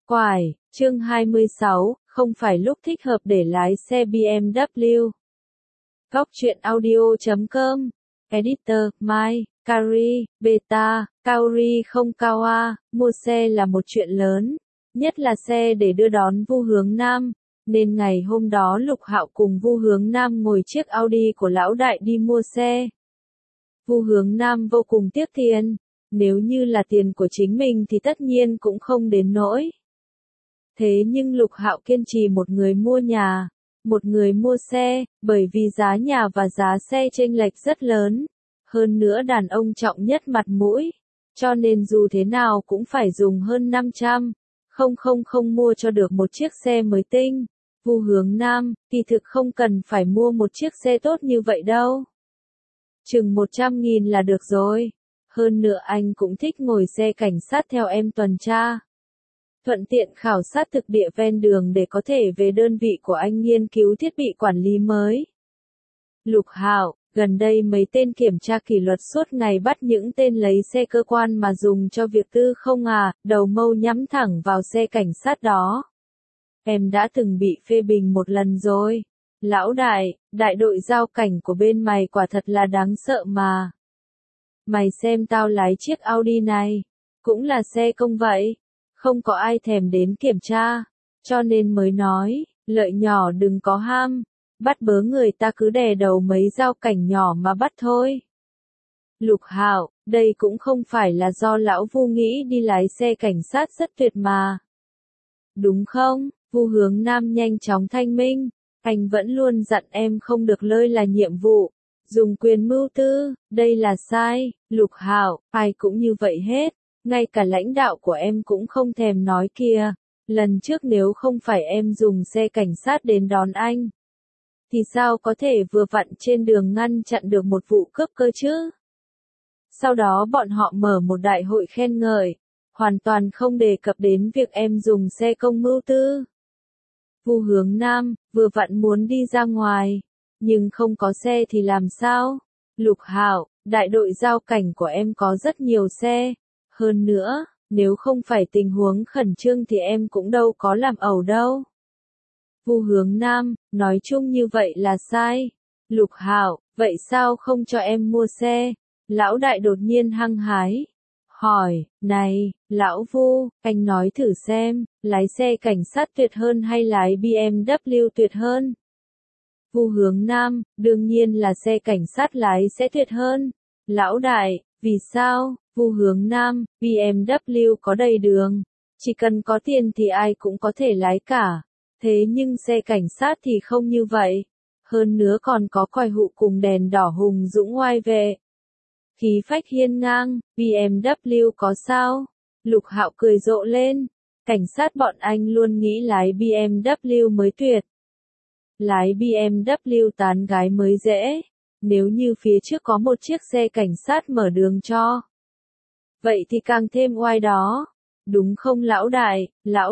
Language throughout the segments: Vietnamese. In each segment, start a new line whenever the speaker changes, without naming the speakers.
Quải, chương 26, không phải lúc thích hợp để lái xe BMW. Góc truyện audio.com, Editor, Mai, Kari, Beta, Kaori không Kawa, mua xe là một chuyện lớn, nhất là xe để đưa đón Vu Hướng Nam, nên ngày hôm đó Lục Hạo cùng Vu Hướng Nam ngồi chiếc Audi của lão đại đi mua xe. Vu Hướng Nam vô cùng tiếc tiền, nếu như là tiền của chính mình thì tất nhiên cũng không đến nỗi. Thế nhưng Lục Hạo kiên trì một người mua nhà, một người mua xe, bởi vì giá nhà và giá xe chênh lệch rất lớn. Hơn nữa đàn ông trọng nhất mặt mũi, cho nên dù thế nào cũng phải dùng hơn 500.000 mua cho được một chiếc xe mới tinh. Vu Hướng Nam, kỳ thực không cần phải mua một chiếc xe tốt như vậy đâu. Chừng 100.000 là được rồi. Hơn nữa anh cũng thích ngồi xe cảnh sát theo em tuần tra. Thuận tiện khảo sát thực địa ven đường để có thể về đơn vị của anh nghiên cứu thiết bị quản lý mới. Lục Hạo, gần đây mấy tên kiểm tra kỷ luật suốt ngày bắt những tên lấy xe cơ quan mà dùng cho việc tư không à, đầu mâu nhắm thẳng vào xe cảnh sát đó. Em đã từng bị phê bình một lần rồi. Lão đại, đại đội giao cảnh của bên mày quả thật là đáng sợ mà. Mày xem tao lái chiếc Audi này, cũng là xe công vậy. Không có ai thèm đến kiểm tra, cho nên mới nói, lợi nhỏ đừng có ham, bắt bớ người ta cứ đè đầu mấy giao cảnh nhỏ mà bắt thôi. Lục Hạo, đây cũng không phải là do lão Vu nghĩ đi lái xe cảnh sát rất tuyệt mà. Đúng không? Vu Hướng Nam nhanh chóng thanh minh, anh vẫn luôn dặn em không được lơi là nhiệm vụ, dùng quyền mưu tư, đây là sai. Lục Hạo, ai cũng như vậy hết. Ngay cả lãnh đạo của em cũng không thèm nói kìa. Lần trước nếu không phải em dùng xe cảnh sát đến đón anh, thì sao có thể vừa vặn trên đường ngăn chặn được một vụ cướp cơ chứ? Sau đó bọn họ mở một đại hội khen ngợi, hoàn toàn không đề cập đến việc em dùng xe công mưu tư. Vu Hướng Nam, vừa vặn muốn đi ra ngoài, nhưng không có xe thì làm sao? Lục Hạo, đại đội giao cảnh của em có rất nhiều xe. Hơn nữa, nếu không phải tình huống khẩn trương thì em cũng đâu có làm ẩu đâu. Vu Hướng Nam, nói chung như vậy là sai. Lục Hạo, vậy sao không cho em mua xe? Lão đại đột nhiên hăng hái. Hỏi, này, lão Vu, anh nói thử xem, lái xe cảnh sát tuyệt hơn hay lái BMW tuyệt hơn? Vu Hướng Nam, đương nhiên là xe cảnh sát lái sẽ tuyệt hơn. Lão đại, vì sao? Vu Hướng Nam, BMW có đầy đường, chỉ cần có tiền thì ai cũng có thể lái cả. Thế nhưng xe cảnh sát thì không như vậy. Hơn nữa còn có còi hụ cùng đèn đỏ hùng dũng oai vệ. Khí phách hiên ngang, BMW có sao? Lục Hạo cười rộ lên. Cảnh sát bọn anh luôn nghĩ lái BMW mới tuyệt. Lái BMW tán gái mới dễ. Nếu như phía trước có một chiếc xe cảnh sát mở đường cho, vậy thì càng thêm oai đó. Đúng không lão đại,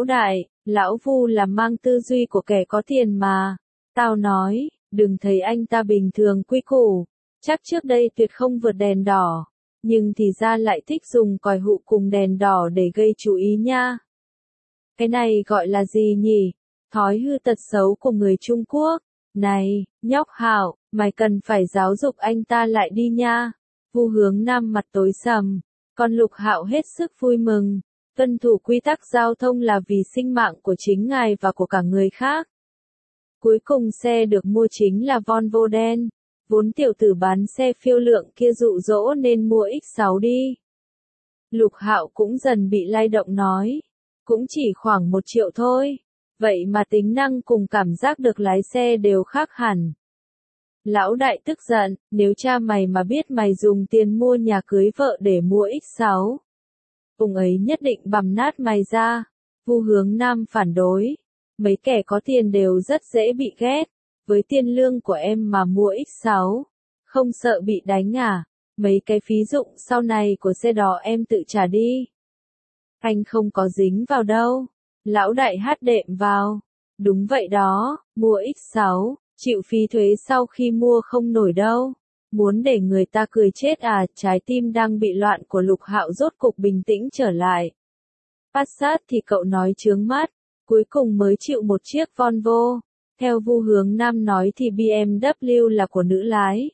lão Vu là mang tư duy của kẻ có tiền mà. Tao nói, đừng thấy anh ta bình thường quy củ, chắc trước đây tuyệt không vượt đèn đỏ, nhưng thì ra lại thích dùng còi hụ cùng đèn đỏ để gây chú ý nha. Cái này gọi là gì nhỉ? Thói hư tật xấu của người Trung Quốc. Này, nhóc Hạo, mày cần phải giáo dục anh ta lại đi nha. Vu Hướng Nam mặt tối sầm. Còn Lục Hạo hết sức vui mừng, tuân thủ quy tắc giao thông là vì sinh mạng của chính ngài và của cả người khác. Cuối cùng xe được mua chính là Volvo đen, vốn tiểu tử bán xe phiêu lượng kia dụ dỗ nên mua X6 đi. Lục Hạo cũng dần bị lay động nói, cũng chỉ khoảng 1 triệu thôi, vậy mà tính năng cùng cảm giác được lái xe đều khác hẳn. Lão đại tức giận, nếu cha mày mà biết mày dùng tiền mua nhà cưới vợ để mua X6, ông ấy nhất định bằm nát mày ra. Vu Hướng Nam phản đối, mấy kẻ có tiền đều rất dễ bị ghét, với tiền lương của em mà mua X6, không sợ bị đánh à? Mấy cái phí dụng sau này của xe đó em tự trả đi. Anh không có dính vào đâu. Lão đại hát đệm vào. Đúng vậy đó, mua X6. Chịu phí thuế sau khi mua không nổi đâu. Muốn để người ta cười chết à? Trái tim đang bị loạn của Lục Hạo rốt cục bình tĩnh trở lại. Passat thì cậu nói chướng mắt, cuối cùng mới chịu một chiếc Volvo. Theo Vu Hướng Nam nói thì BMW là của nữ lái.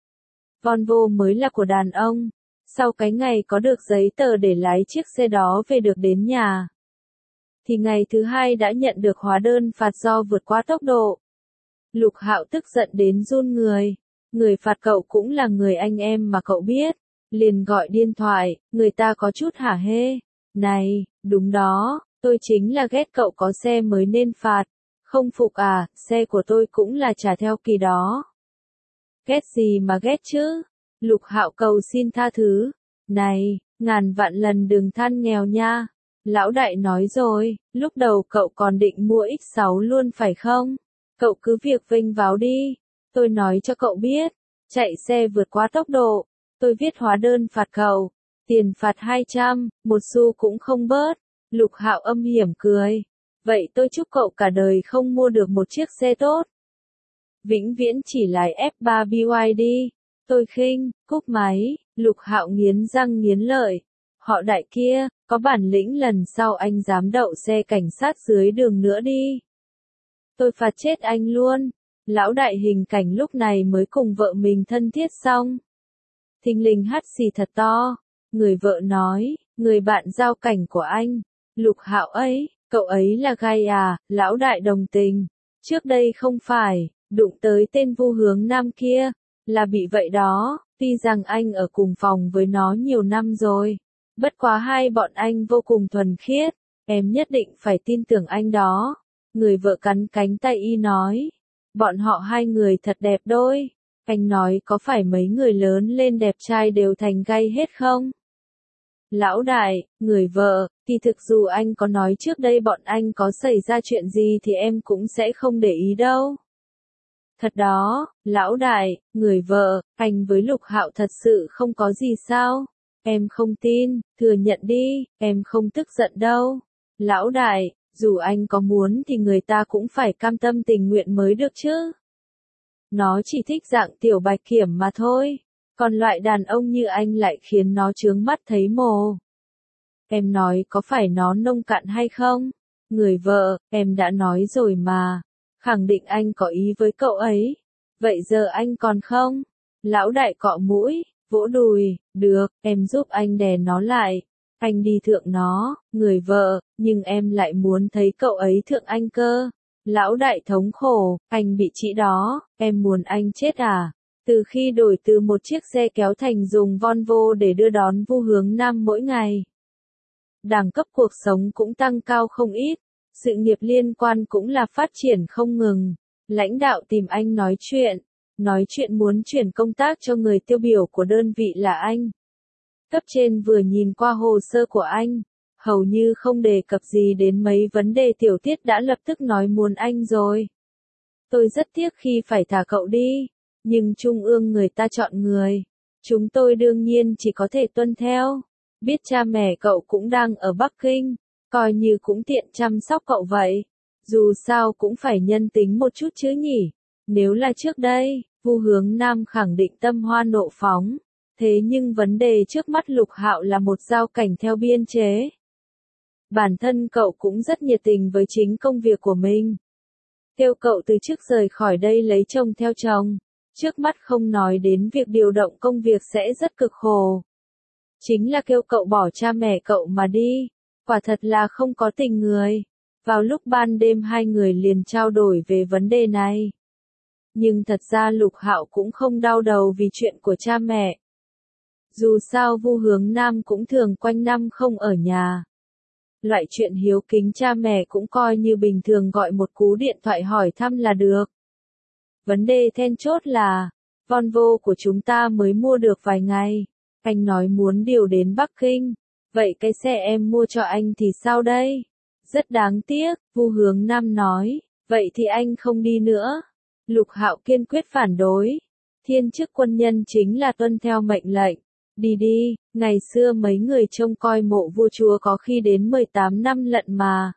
Volvo mới là của đàn ông. Sau cái ngày có được giấy tờ để lái chiếc xe đó về được đến nhà, thì ngày thứ hai đã nhận được hóa đơn phạt do vượt quá tốc độ. Lục Hạo tức giận đến run người. Người phạt cậu cũng là người anh em mà cậu biết. Liền gọi điện thoại, người ta có chút hả hê. Này, đúng đó, tôi chính là ghét cậu có xe mới nên phạt. Không phục à, xe của tôi cũng là trả theo kỳ đó. Ghét gì mà ghét chứ? Lục Hạo cầu xin tha thứ. Này, ngàn vạn lần đừng than nghèo nha. Lão đại nói rồi, lúc đầu cậu còn định mua X6 luôn phải không? Cậu cứ việc vênh váo đi. Tôi nói cho cậu biết, chạy xe vượt quá tốc độ, tôi viết hóa đơn phạt cậu. Tiền phạt 200, một xu cũng không bớt. Lục Hạo âm hiểm cười. Vậy tôi chúc cậu cả đời không mua được một chiếc xe tốt. Vĩnh viễn chỉ lái F3 BYD. Tôi khinh, cúp máy. Lục Hạo nghiến răng nghiến lợi. Họ đại kia, có bản lĩnh lần sau anh dám đậu xe cảnh sát dưới đường nữa đi. Tôi phạt chết anh luôn. Lão đại hình cảnh lúc này mới cùng vợ mình thân thiết xong. Thình lình hắt xì thật to. Người vợ nói, người bạn giao cảnh của anh. Lục Hạo ấy, cậu ấy là gai à, lão đại đồng tình. Trước đây không phải, đụng tới tên Vu Hướng Nam kia, là bị vậy đó, tuy rằng anh ở cùng phòng với nó nhiều năm rồi. Bất quá hai bọn anh vô cùng thuần khiết, em nhất định phải tin tưởng anh đó. Người vợ cắn cánh tay y nói, bọn họ hai người thật đẹp đôi. Anh nói có phải mấy người lớn lên đẹp trai đều thành gay hết không? Lão đại, người vợ, thì thực dù anh có nói trước đây bọn anh có xảy ra chuyện gì thì em cũng sẽ không để ý đâu. Thật đó, lão đại, người vợ, anh với Lục Hạo thật sự không có gì sao? Em không tin, thừa nhận đi, em không tức giận đâu. Lão đại, dù anh có muốn thì người ta cũng phải cam tâm tình nguyện mới được chứ. Nó chỉ thích dạng tiểu bạch kiểm mà thôi. Còn loại đàn ông như anh lại khiến nó chướng mắt thấy mồ. Em nói có phải nó nông cạn hay không? Người vợ, em đã nói rồi mà. Khẳng định anh có ý với cậu ấy. Vậy giờ anh còn không? Lão đại cọ mũi, vỗ đùi, được, em giúp anh đè nó lại. Anh đi thượng nó, người vợ, nhưng em lại muốn thấy cậu ấy thượng anh cơ. Lão đại thống khổ, anh bị chị đó, em muốn anh chết à? Từ khi đổi từ một chiếc xe kéo thành dùng Volvo để đưa đón Vu Hướng Nam mỗi ngày, đẳng cấp cuộc sống cũng tăng cao không ít, sự nghiệp liên quan cũng là phát triển không ngừng. Lãnh đạo tìm anh nói chuyện muốn chuyển công tác cho người tiêu biểu của đơn vị là anh. Cấp trên vừa nhìn qua hồ sơ của anh, hầu như không đề cập gì đến mấy vấn đề tiểu tiết đã lập tức nói muốn anh rồi. Tôi rất tiếc khi phải thả cậu đi, nhưng trung ương người ta chọn người. Chúng tôi đương nhiên chỉ có thể tuân theo. Biết cha mẹ cậu cũng đang ở Bắc Kinh, coi như cũng tiện chăm sóc cậu vậy. Dù sao cũng phải nhân tính một chút chứ nhỉ. Nếu là trước đây, Vu Hướng Nam khẳng định tâm hoa nộ phóng. Thế nhưng vấn đề trước mắt Lục Hạo là một giao cảnh theo biên chế. Bản thân cậu cũng rất nhiệt tình với chính công việc của mình. Kêu cậu từ chức rời khỏi đây lấy chồng theo chồng. Trước mắt không nói đến việc điều động công việc sẽ rất cực khổ. Chính là kêu cậu bỏ cha mẹ cậu mà đi. Quả thật là không có tình người. Vào lúc ban đêm hai người liền trao đổi về vấn đề này. Nhưng thật ra Lục Hạo cũng không đau đầu vì chuyện của cha mẹ. Dù sao Vu Hướng Nam cũng thường quanh năm không ở nhà. Loại chuyện hiếu kính cha mẹ cũng coi như bình thường gọi một cú điện thoại hỏi thăm là được. Vấn đề then chốt là, Volvo của chúng ta mới mua được vài ngày. Anh nói muốn điều đến Bắc Kinh. Vậy cái xe em mua cho anh thì sao đây? Rất đáng tiếc, Vu Hướng Nam nói. Vậy thì anh không đi nữa. Lục Hạo kiên quyết phản đối. Thiên chức quân nhân chính là tuân theo mệnh lệnh. Đi đi, ngày xưa mấy người trông coi mộ vua chúa có khi đến 18 năm lận mà.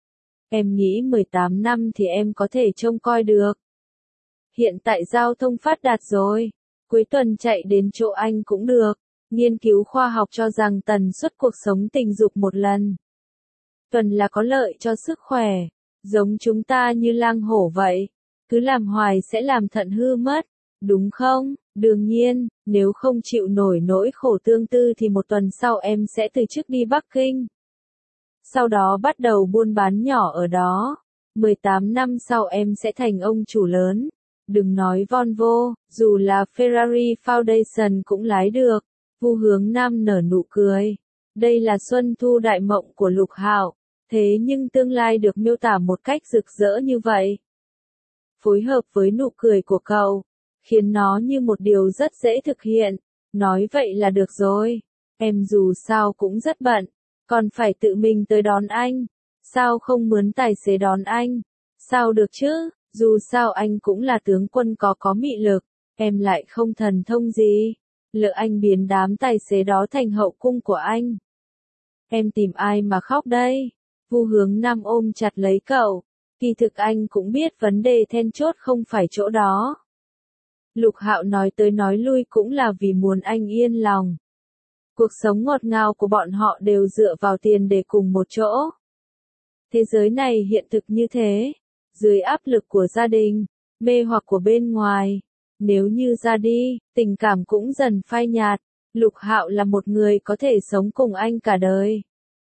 Em nghĩ 18 năm thì em có thể trông coi được. Hiện tại giao thông phát đạt rồi. Cuối tuần chạy đến chỗ anh cũng được. Nghiên cứu khoa học cho rằng tần suất cuộc sống tình dục một lần tuần là có lợi cho sức khỏe. Giống chúng ta như lang hổ vậy. Cứ làm hoài sẽ làm thận hư mất. Đúng không? Đương nhiên, nếu không chịu nổi nỗi khổ tương tư thì một tuần sau em sẽ từ chức đi Bắc Kinh. Sau đó bắt đầu buôn bán nhỏ ở đó. 18 năm sau em sẽ thành ông chủ lớn. Đừng nói Volvo, dù là Ferrari Foundation cũng lái được. Vu Hướng Nam nở nụ cười. Đây là xuân thu đại mộng của Lục Hạo. Thế nhưng tương lai được miêu tả một cách rực rỡ như vậy. Phối hợp với nụ cười của cậu, khiến nó như một điều rất dễ thực hiện. Nói vậy là được rồi. Em dù sao cũng rất bận. Còn phải tự mình tới đón anh. Sao không mướn tài xế đón anh? Sao được chứ? Dù sao anh cũng là tướng quân có mị lực. Em lại không thần thông gì. Lỡ anh biến đám tài xế đó thành hậu cung của anh. Em tìm ai mà khóc đây? Vu Hướng Nam ôm chặt lấy cậu. Kỳ thực anh cũng biết vấn đề then chốt không phải chỗ đó. Lục Hạo nói tới nói lui cũng là vì muốn anh yên lòng. Cuộc sống ngọt ngào của bọn họ đều dựa vào tiền để cùng một chỗ. Thế giới này hiện thực như thế. Dưới áp lực của gia đình, mê hoặc của bên ngoài. Nếu như ra đi, tình cảm cũng dần phai nhạt. Lục Hạo là một người có thể sống cùng anh cả đời.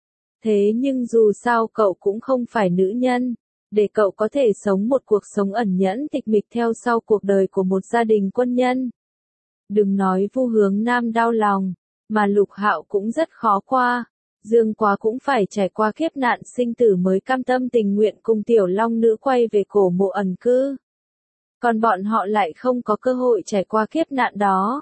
Thế nhưng dù sao cậu cũng không phải nữ nhân. Để cậu có thể sống một cuộc sống ẩn nhẫn tịch mịch theo sau cuộc đời của một gia đình quân nhân. Đừng nói Vu Hướng Nam đau lòng, mà Lục Hạo cũng rất khó qua. Dương Quá cũng phải trải qua kiếp nạn sinh tử mới cam tâm tình nguyện cùng tiểu long nữ quay về cổ mộ ẩn cư. Còn bọn họ lại không có cơ hội trải qua kiếp nạn đó.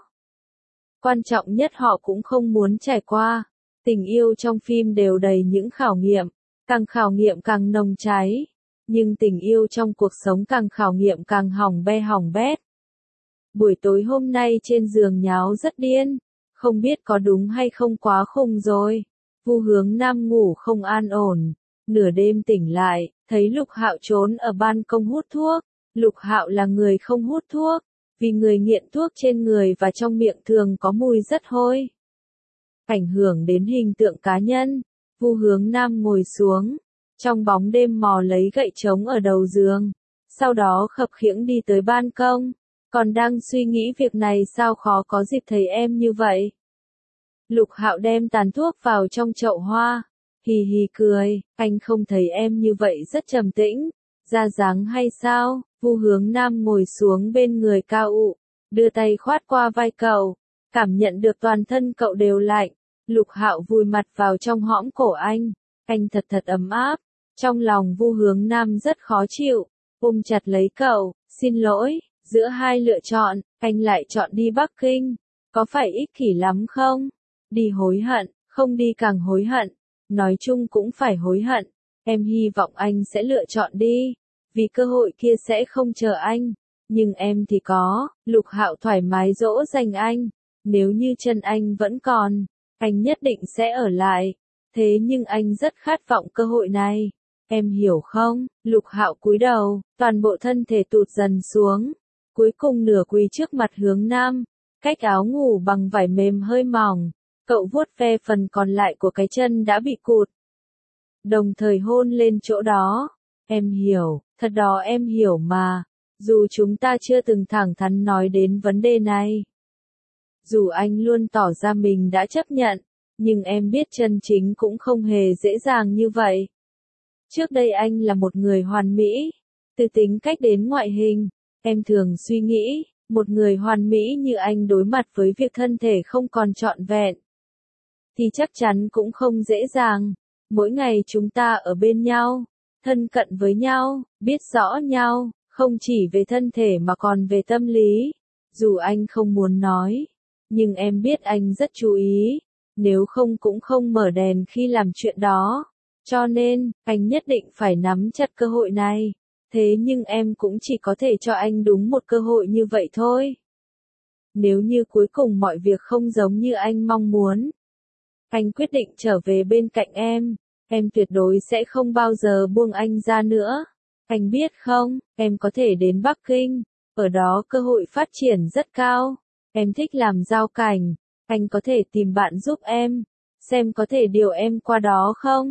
Quan trọng nhất họ cũng không muốn trải qua. Tình yêu trong phim đều đầy những khảo nghiệm, càng khảo nghiệm càng nồng cháy. Nhưng tình yêu trong cuộc sống càng khảo nghiệm càng hỏng be hỏng bét. Buổi tối hôm nay trên giường nháo rất điên, không biết có đúng hay không quá khùng rồi. Vu Hướng Nam ngủ không an ổn, nửa đêm tỉnh lại, thấy Lục Hạo trốn ở ban công hút thuốc. Lục Hạo là người không hút thuốc, vì người nghiện thuốc trên người và trong miệng thường có mùi rất hôi. Ảnh hưởng đến hình tượng cá nhân, Vu Hướng Nam ngồi xuống, trong bóng đêm mò lấy gậy trống ở đầu giường, sau đó khập khiễng đi tới ban công, còn đang suy nghĩ việc này sao khó có dịp thấy em như vậy. Lục Hạo đem tàn thuốc vào trong chậu hoa, hì hì cười, anh không thấy em như vậy rất trầm tĩnh, ra dáng hay sao? Vu Hướng Nam ngồi xuống bên người Cao Ụ, đưa tay khoát qua vai cậu, cảm nhận được toàn thân cậu đều lạnh. Lục Hạo vùi mặt vào trong hõm cổ anh thật ấm áp. Trong lòng Vu Hướng Nam rất khó chịu, ôm chặt lấy cậu, xin lỗi, giữa hai lựa chọn, anh lại chọn đi Bắc Kinh, có phải ích kỷ lắm không? Đi hối hận, không đi càng hối hận, nói chung cũng phải hối hận, em hy vọng anh sẽ lựa chọn đi, vì cơ hội kia sẽ không chờ anh, nhưng em thì có. Lục Hạo thoải mái dỗ dành anh, nếu như chân anh vẫn còn, anh nhất định sẽ ở lại, thế nhưng anh rất khát vọng cơ hội này. Em hiểu không? Lục Hạo cúi đầu, toàn bộ thân thể tụt dần xuống, cuối cùng nửa quỳ trước mặt Hướng Nam, cách áo ngủ bằng vải mềm hơi mỏng, cậu vuốt ve phần còn lại của cái chân đã bị cụt. Đồng thời hôn lên chỗ đó. Em hiểu, thật đó em hiểu mà, dù chúng ta chưa từng thẳng thắn nói đến vấn đề này. Dù anh luôn tỏ ra mình đã chấp nhận, nhưng em biết chân chính cũng không hề dễ dàng như vậy. Trước đây anh là một người hoàn mỹ, từ tính cách đến ngoại hình, em thường suy nghĩ, một người hoàn mỹ như anh đối mặt với việc thân thể không còn trọn vẹn, thì chắc chắn cũng không dễ dàng. Mỗi ngày chúng ta ở bên nhau, thân cận với nhau, biết rõ nhau, không chỉ về thân thể mà còn về tâm lý. Dù anh không muốn nói, nhưng em biết anh rất chú ý, nếu không cũng không mở đèn khi làm chuyện đó. Cho nên, anh nhất định phải nắm chặt cơ hội này. Thế nhưng em cũng chỉ có thể cho anh đúng một cơ hội như vậy thôi. Nếu như cuối cùng mọi việc không giống như anh mong muốn, anh quyết định trở về bên cạnh em tuyệt đối sẽ không bao giờ buông anh ra nữa. Anh biết không, em có thể đến Bắc Kinh, ở đó cơ hội phát triển rất cao. Em thích làm giao cảnh, anh có thể tìm bạn giúp em, xem có thể điều em qua đó không?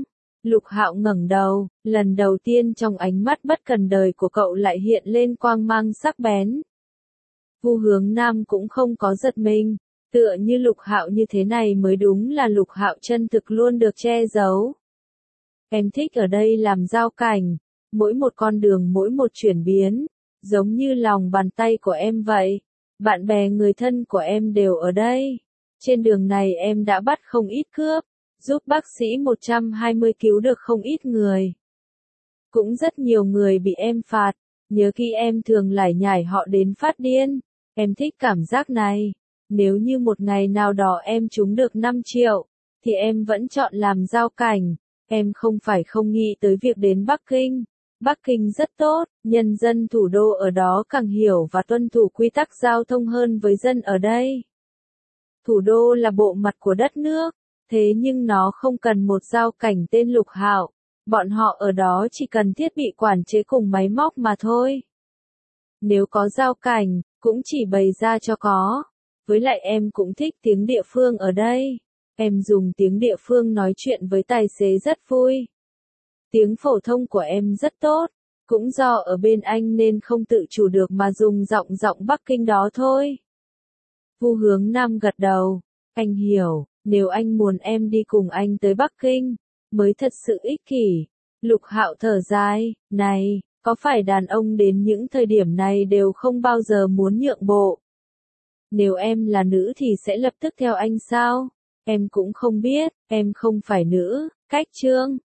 Lục Hạo ngẩng đầu, lần đầu tiên trong ánh mắt bất cần đời của cậu lại hiện lên quang mang sắc bén. Vu Hướng Nam cũng không có giật mình, tựa như Lục Hạo như thế này mới đúng là Lục Hạo chân thực luôn được che giấu. Em thích ở đây làm giao cảnh, mỗi một con đường mỗi một chuyển biến, giống như lòng bàn tay của em vậy. Bạn bè người thân của em đều ở đây. Trên đường này em đã bắt không ít cướp, giúp bác sĩ 120 cứu được không ít người. Cũng rất nhiều người bị em phạt, nhớ khi em thường lải nhải họ đến phát điên. Em thích cảm giác này. Nếu như một ngày nào đó em trúng được 5 triệu, thì em vẫn chọn làm giao cảnh. Em không phải không nghĩ tới việc đến Bắc Kinh. Bắc Kinh rất tốt, nhân dân thủ đô ở đó càng hiểu và tuân thủ quy tắc giao thông hơn với dân ở đây. Thủ đô là bộ mặt của đất nước, thế nhưng nó không cần một giao cảnh tên Lục Hạo. Bọn họ ở đó chỉ cần thiết bị quản chế cùng máy móc mà thôi. Nếu có giao cảnh, cũng chỉ bày ra cho có. Với lại em cũng thích tiếng địa phương ở đây. Em dùng tiếng địa phương nói chuyện với tài xế rất vui. Tiếng phổ thông của em rất tốt, cũng do ở bên anh nên không tự chủ được mà dùng giọng Bắc Kinh đó thôi. Vu Hướng Nam gật đầu, anh hiểu, nếu anh muốn em đi cùng anh tới Bắc Kinh, mới thật sự ích kỷ. Lục Hạo thở dài, này, có phải đàn ông đến những thời điểm này đều không bao giờ muốn nhượng bộ? Nếu em là nữ thì sẽ lập tức theo anh sao? Em cũng không biết, em không phải nữ, cách chương.